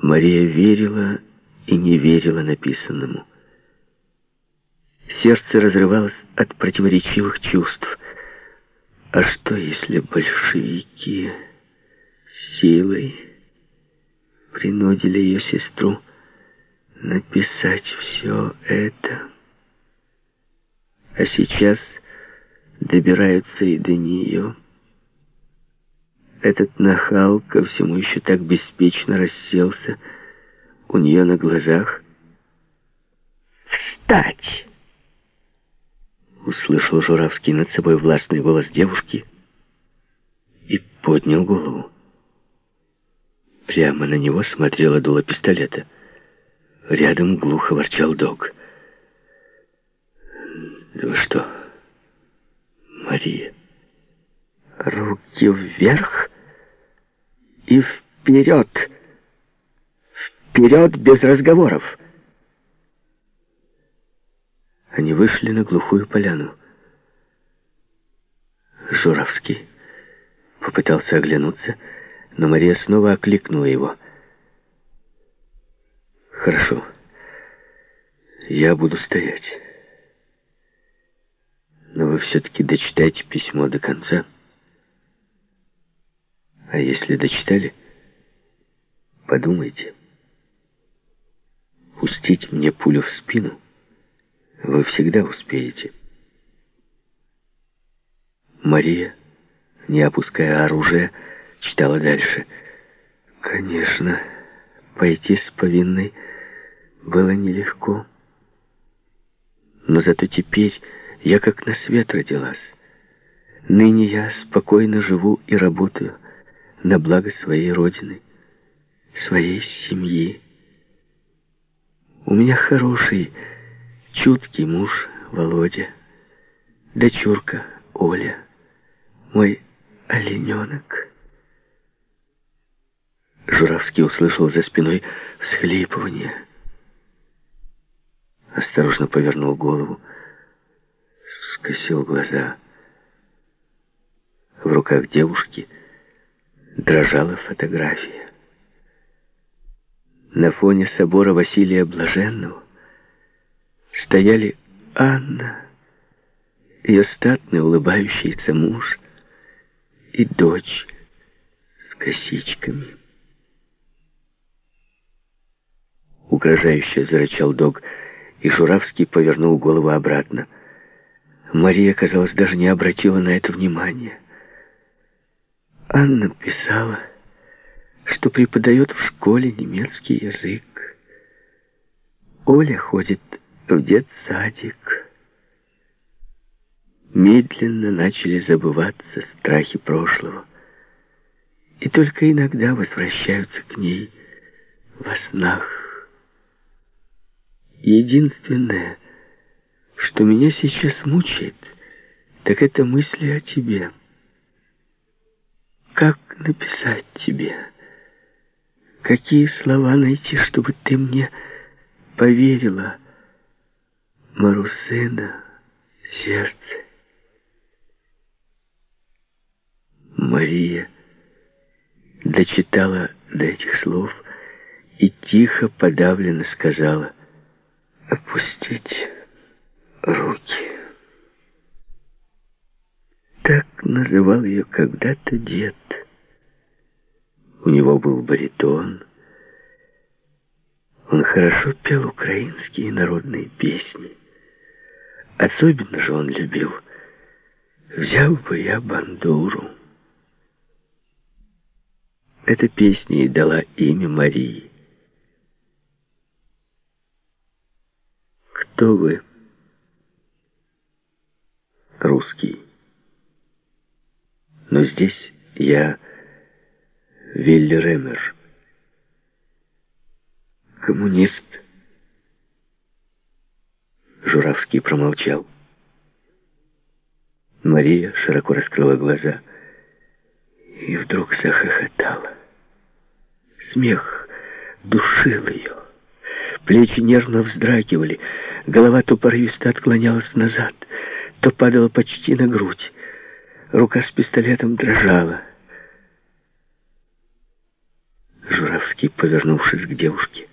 Мария верила и не верила написанному. Сердце разрывалось от противоречивых чувств. А что, если большевики силой принудили ее сестру написать все это? А сейчас добираются и до нее. Этот нахал ко всему еще так беспечно расселся у нее на глазах. «Встать!» Услышал Журавский над собой властный голос девушки и поднял голову. Прямо на него смотрело дуло пистолета. Рядом глухо ворчал Дог. «Да вы что, Мария? Руки вверх и вперед! Вперед без разговоров!» Они вышли на глухую поляну. Журавский попытался оглянуться, но Мария снова окликнула его. «Хорошо, я буду стоять. Но вы все-таки дочитайте письмо до конца. А если дочитали, подумайте. Пустить мне пулю в спину вы всегда успеете». Мария, не опуская оружие, читала дальше. Конечно, пойти с повинной было нелегко. Но зато теперь я как на свет родилась. Ныне я спокойно живу и работаю на благо своей родины, своей семьи. У меня хороший, чуткий муж Володя, дочурка Оля, мой олененок. Журавский услышал за спиной всхлипывание. Осторожно повернул голову, скосил глаза. В руках девушки дрожала фотография. На фоне собора Василия Блаженного стояли Анна, ее статный улыбающийся муж и дочь с косичками. Угрожающе зарычал Дог, и Журавский повернул голову обратно. Мария, казалось, даже не обратила на это внимания. Анна писала, что преподает в школе немецкий язык. Оля ходит в детсадик. Медленно начали забываться страхи прошлого, и только иногда возвращаются к ней во снах. Единственное, что меня сейчас мучает, так это мысли о тебе. Как написать тебе? Какие слова найти, чтобы ты мне поверила, Марусына, сердце? Мария дочитала до этих слов и тихо, подавленно сказала: «Опустить руки». Так называл ее когда-то дед. У него был баритон. Он хорошо пел украинские народные песни. Особенно же он любил «Взял бы я бандуру». Эта песня и дала имя Марии. Кто вы? Русский. Но здесь я Вилли Ремер. Коммунист. Журавский промолчал. Мария широко раскрыла глаза и вдруг захохотала. Смех душил ее. Плечи нервно вздрагивали, голова то порывисто отклонялась назад, то падала почти на грудь. Рука с пистолетом дрожала. Журавский Журавский, повернувшись к девушке.